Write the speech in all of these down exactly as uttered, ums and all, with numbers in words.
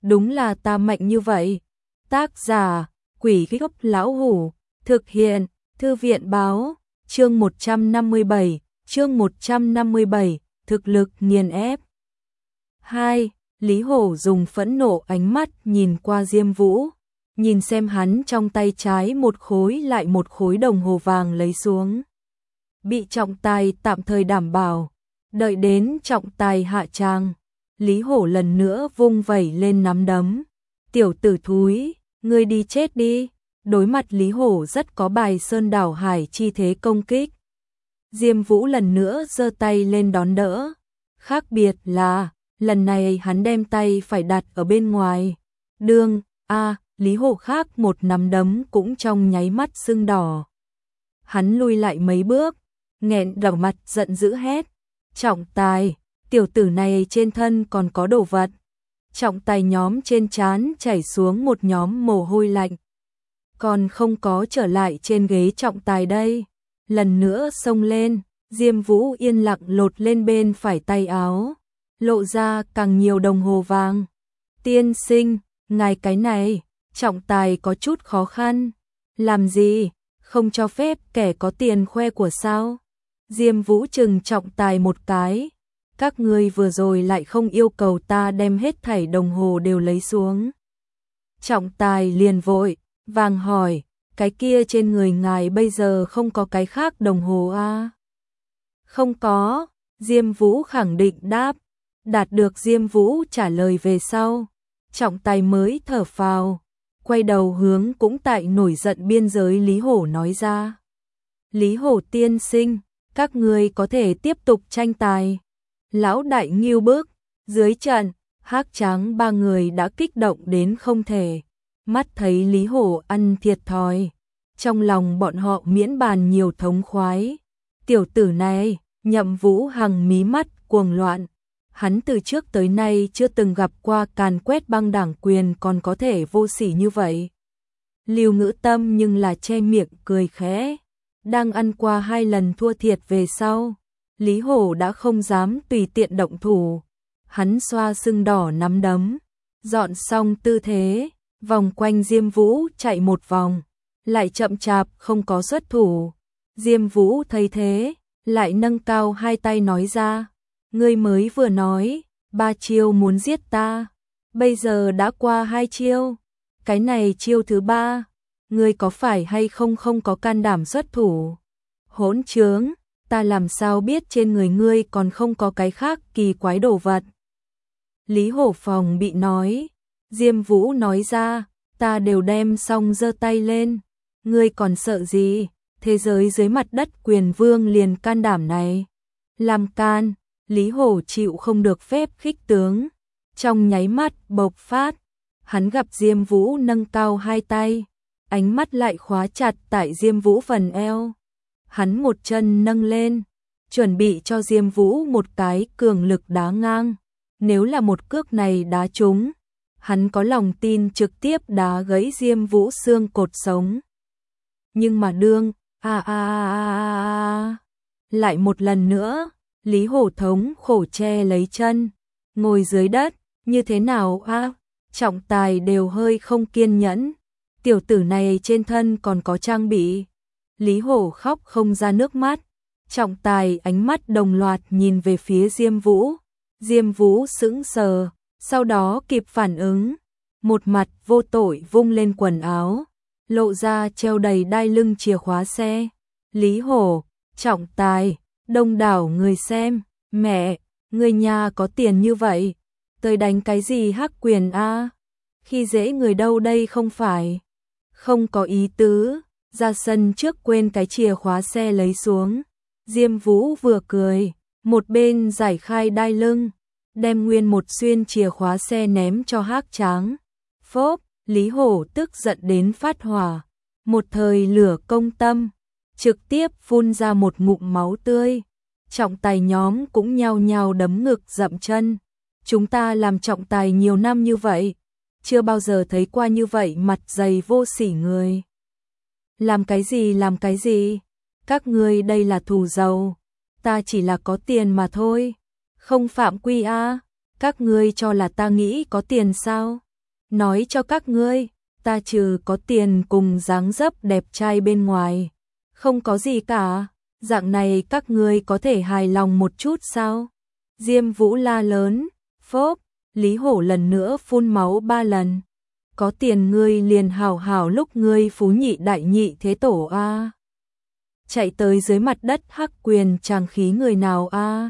đúng là ta mạnh như vậy. Tác giả, Quỷ Gốc Lão Hủ, thực hiện, Thư viện báo, chương một trăm năm mươi bảy, chương một trăm năm mươi bảy, thực lực nghiền ép. hai. Lý Hổ dùng phẫn nộ ánh mắt nhìn qua Diêm Vũ, nhìn xem hắn trong tay trái một khối lại một khối đồng hồ vàng lấy xuống. Bị trọng tài tạm thời đảm bảo, đợi đến trọng tài hạ tràng, Lý Hổ lần nữa vung vẩy lên nắm đấm. Tiểu tử thúi, ngươi đi chết đi. Đối mặt Lý Hổ rất có bài sơn đảo hải chi thế công kích. Diêm Vũ lần nữa giơ tay lên đón đỡ. Khác biệt là, lần này hắn đem tay phải đặt ở bên ngoài. Đương, a Lý Hổ khác một nắm đấm cũng trong nháy mắt sưng đỏ. Hắn lui lại mấy bước, nghẹn đỏ mặt giận dữ hét. Trọng tài, tiểu tử này trên thân còn có đồ vật. Trọng tài nhóm trên trán chảy xuống một nhóm mồ hôi lạnh. Còn không có trở lại trên ghế trọng tài đây. Lần nữa xông lên, Diêm Vũ yên lặng lột lên bên phải tay áo, lộ ra càng nhiều đồng hồ vàng. Tiên sinh, ngài cái này, trọng tài có chút khó khăn. Làm gì, không cho phép kẻ có tiền khoe của sao? Diêm Vũ trừng trọng tài một cái. Các ngươi vừa rồi lại không yêu cầu ta đem hết thảy đồng hồ đều lấy xuống. Trọng tài liền vội vàng hỏi, cái kia trên người ngài bây giờ không có cái khác đồng hồ à? Không có, Diêm Vũ khẳng định đáp. Đạt được Diêm Vũ trả lời về sau, trọng tài mới thở phào, quay đầu hướng cũng tại nổi giận biên giới Lý Hổ nói ra. Lý Hổ tiên sinh, các ngươi có thể tiếp tục tranh tài. Lão đại nghiêu bước, dưới trận, Hắc Tráng ba người đã kích động đến không thể. Mắt thấy Lý Hổ ăn thiệt thòi, trong lòng bọn họ miễn bàn nhiều thống khoái. Tiểu tử này, Nhậm Vũ Hằng mí mắt cuồng loạn. Hắn từ trước tới nay chưa từng gặp qua càn quét băng đảng quyền còn có thể vô sỉ như vậy. Lưu Ngữ Tâm nhưng là che miệng cười khẽ. Đang ăn qua hai lần thua thiệt về sau, Lý Hổ đã không dám tùy tiện động thủ. Hắn xoa sưng đỏ nắm đấm, dọn xong tư thế, vòng quanh Diêm Vũ chạy một vòng, lại chậm chạp không có xuất thủ. Diêm Vũ thấy thế, lại nâng cao hai tay nói ra, ngươi mới vừa nói, ba chiêu muốn giết ta, bây giờ đã qua hai chiêu, cái này chiêu thứ ba, ngươi có phải hay không không có can đảm xuất thủ? Hỗn trướng, ta làm sao biết trên người ngươi còn không có cái khác kỳ quái đồ vật? Lý Hổ phòng bị nói. Diêm Vũ nói ra, ta đều đem xong giơ tay lên, ngươi còn sợ gì? Thế giới dưới mặt đất quyền vương liền can đảm này. Làm can, Lý Hổ chịu không được phép khích tướng, trong nháy mắt bộc phát. Hắn gặp Diêm Vũ nâng cao hai tay, ánh mắt lại khóa chặt tại Diêm Vũ phần eo. Hắn một chân nâng lên, chuẩn bị cho Diêm Vũ một cái cường lực đá ngang. Nếu là một cước này đá trúng, hắn có lòng tin trực tiếp đá gãy Diêm Vũ xương cột sống. Nhưng mà đương, a a a lại một lần nữa, Lý Hổ thống khổ che lấy chân, ngồi dưới đất, như thế nào a? Trọng tài đều hơi không kiên nhẫn. Tiểu tử này trên thân còn có trang bị. Lý Hổ khóc không ra nước mắt. Trọng tài ánh mắt đồng loạt nhìn về phía Diêm Vũ. Diêm Vũ sững sờ, sau đó kịp phản ứng, một mặt vô tội vung lên quần áo, lộ ra treo đầy đai lưng chìa khóa xe. Lý Hổ, trọng tài, đông đảo người xem, mẹ, người nhà có tiền như vậy, tới đánh cái gì hắc quyền a? Khi dễ người đâu đây không phải? Không có ý tứ, ra sân trước quên cái chìa khóa xe lấy xuống. Diêm Vũ vừa cười, một bên giải khai đai lưng, đem nguyên một xuyên chìa khóa xe ném cho Hắc Tráng. Phốp, Lý Hổ tức giận đến phát hỏa, một thời lửa công tâm, trực tiếp phun ra một ngụm máu tươi. Trọng tài nhóm cũng nhao nhao đấm ngực dậm chân. Chúng ta làm trọng tài nhiều năm như vậy, chưa bao giờ thấy qua như vậy mặt dày vô sỉ người. Làm cái gì làm cái gì? Các ngươi đây là thù giàu, ta chỉ là có tiền mà thôi. Không phạm quy a, các ngươi cho là ta nghĩ có tiền sao? nói cho các ngươi, ta trừ có tiền cùng dáng dấp đẹp trai bên ngoài, không có gì cả, dạng này các ngươi có thể hài lòng một chút sao? Diêm Vũ la lớn, phốp, Lý Hổ lần nữa phun máu ba lần. Có tiền ngươi liền hảo hảo lúc ngươi phú nhị đại nhị thế tổ a. Chạy tới dưới mặt đất hắc quyền tràng khí người nào a.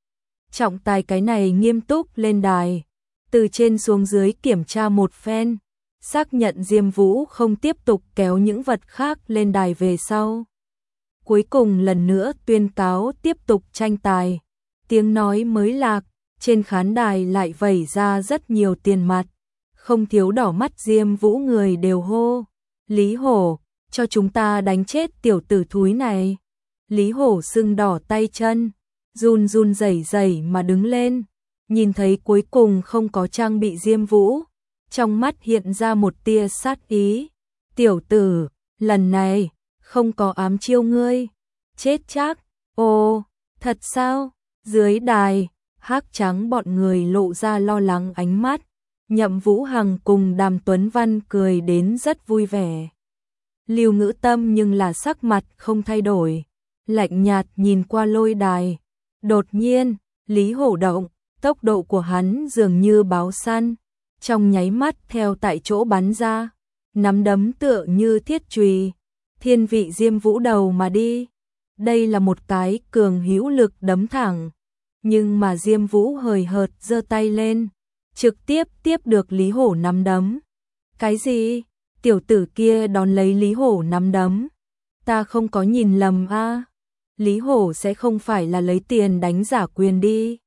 Trọng tài cái này nghiêm túc lên đài, từ trên xuống dưới kiểm tra một phen, xác nhận Diêm Vũ không tiếp tục kéo những vật khác lên đài về sau. Cuối cùng lần nữa tuyên cáo tiếp tục tranh tài. Tiếng nói mới lạc, trên khán đài lại vẩy ra rất nhiều tiền mặt. Không thiếu đỏ mắt Diêm Vũ người đều hô. Lý Hổ, cho chúng ta đánh chết tiểu tử thúi này. Lý Hổ sưng đỏ tay chân, run run rẩy rẩy mà đứng lên. Nhìn thấy cuối cùng không có trang bị Diêm Vũ, trong mắt hiện ra một tia sát ý. Tiểu tử, lần này, không có ám chiêu ngươi. Chết chắc, ồ, thật sao? Dưới đài, hắc trắng bọn người lộ ra lo lắng ánh mắt. Nhậm Vũ Hằng cùng Đàm Tuấn Văn cười đến rất vui vẻ. Lưu Ngữ Tâm nhưng là sắc mặt không thay đổi, lạnh nhạt nhìn qua lôi đài. Đột nhiên, Lý Hổ động, tốc độ của hắn dường như báo săn, trong nháy mắt theo tại chỗ bắn ra, nắm đấm tựa như thiết chùy, thiên vị Diêm Vũ đầu mà đi. Đây là một cái cường hữu lực đấm thẳng, nhưng mà Diêm Vũ hời hợt giơ tay lên, trực tiếp tiếp được Lý Hổ nắm đấm. Cái gì? Tiểu tử kia đón lấy Lý Hổ nắm đấm. Ta không có nhìn lầm a, à? Lý Hổ sẽ không phải là lấy tiền đánh giả quyền đi.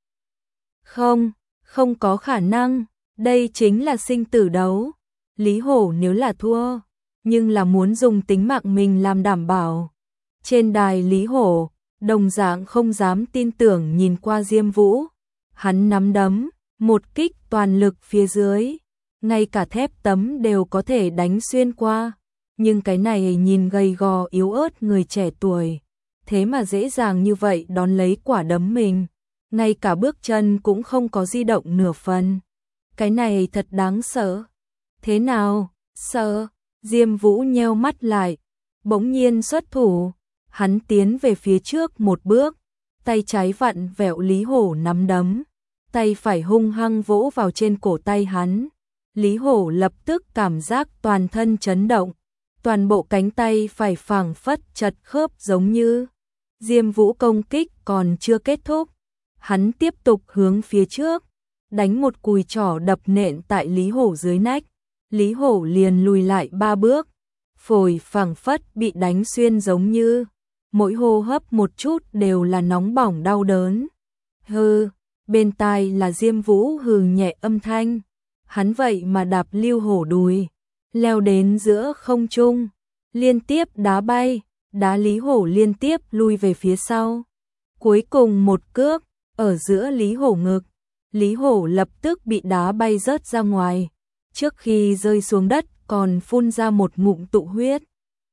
Không, không có khả năng, đây chính là sinh tử đấu. Lý Hổ nếu là thua, nhưng là muốn dùng tính mạng mình làm đảm bảo. Trên đài Lý Hổ, đồng dạng không dám tin tưởng nhìn qua Diêm Vũ. Hắn nắm đấm, một kích toàn lực phía dưới, ngay cả thép tấm đều có thể đánh xuyên qua. Nhưng cái này nhìn gầy gò yếu ớt người trẻ tuổi, thế mà dễ dàng như vậy đón lấy quả đấm mình, ngay cả bước chân cũng không có di động nửa phần. Cái này thật đáng sợ. Thế nào? Sợ? Diêm Vũ nheo mắt lại, bỗng nhiên xuất thủ, hắn tiến về phía trước một bước, tay trái vặn vẹo Lý Hổ nắm đấm, tay phải hung hăng vỗ vào trên cổ tay hắn. Lý Hổ lập tức cảm giác toàn thân chấn động, toàn bộ cánh tay phải phảng phất chật khớp giống như. Diêm Vũ công kích còn chưa kết thúc, hắn tiếp tục hướng phía trước, đánh một cùi chỏ đập nện tại Lý Hổ dưới nách. Lý Hổ liền lùi lại ba bước, phổi phảng phất bị đánh xuyên giống như, mỗi hô hấp một chút đều là nóng bỏng đau đớn. Hừ, bên tai là Diêm Vũ hừ nhẹ âm thanh. Hắn vậy mà đạp Lưu Hổ đùi, leo đến giữa không trung, liên tiếp đá bay, đá Lý Hổ liên tiếp lui về phía sau. Cuối cùng một cước, ở giữa Lý Hổ ngực, Lý Hổ lập tức bị đá bay rớt ra ngoài, trước khi rơi xuống đất còn phun ra một ngụm tụ huyết.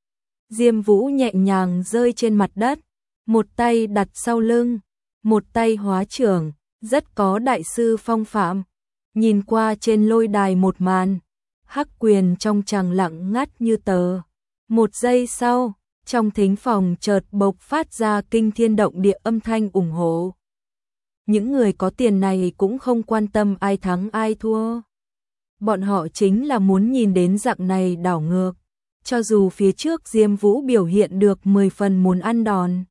Diêm Vũ nhẹ nhàng rơi trên mặt đất, một tay đặt sau lưng, một tay hóa trưởng, rất có đại sư phong phạm. Nhìn qua trên lôi đài một màn, hắc quyền trong tràng lặng ngắt như tờ. Một giây sau, trong thính phòng chợt bộc phát ra kinh thiên động địa âm thanh ủng hộ. Những người có tiền này cũng không quan tâm ai thắng ai thua. Bọn họ chính là muốn nhìn đến dạng này đảo ngược. Cho dù phía trước Diêm Vũ biểu hiện được mười phần muốn ăn đòn.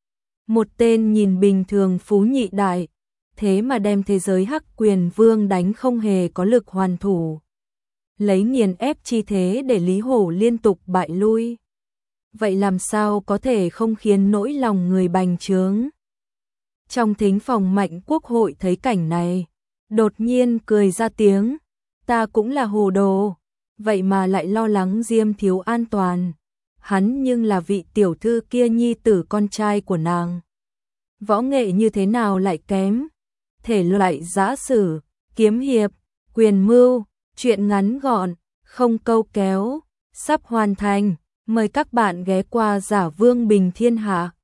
Một tên nhìn bình thường phú nhị đại, thế mà đem thế giới hắc quyền vương đánh không hề có lực hoàn thủ. Lấy nghiền ép chi thế để Lý Hổ liên tục bại lui. Vậy làm sao có thể không khiến nỗi lòng người bành trướng? Trong thính phòng Mạnh Quốc hội thấy cảnh này, đột nhiên cười ra tiếng. Ta cũng là hồ đồ, vậy mà lại lo lắng Diêm thiếu an toàn. Hắn nhưng là vị tiểu thư kia nhi tử con trai của nàng. Võ nghệ như thế nào lại kém? Thể loại giã sử, kiếm hiệp, quyền mưu, truyện ngắn gọn, không câu kéo, sắp hoàn thành. Mời các bạn ghé qua Giả Vương Bình Thiên Hạ.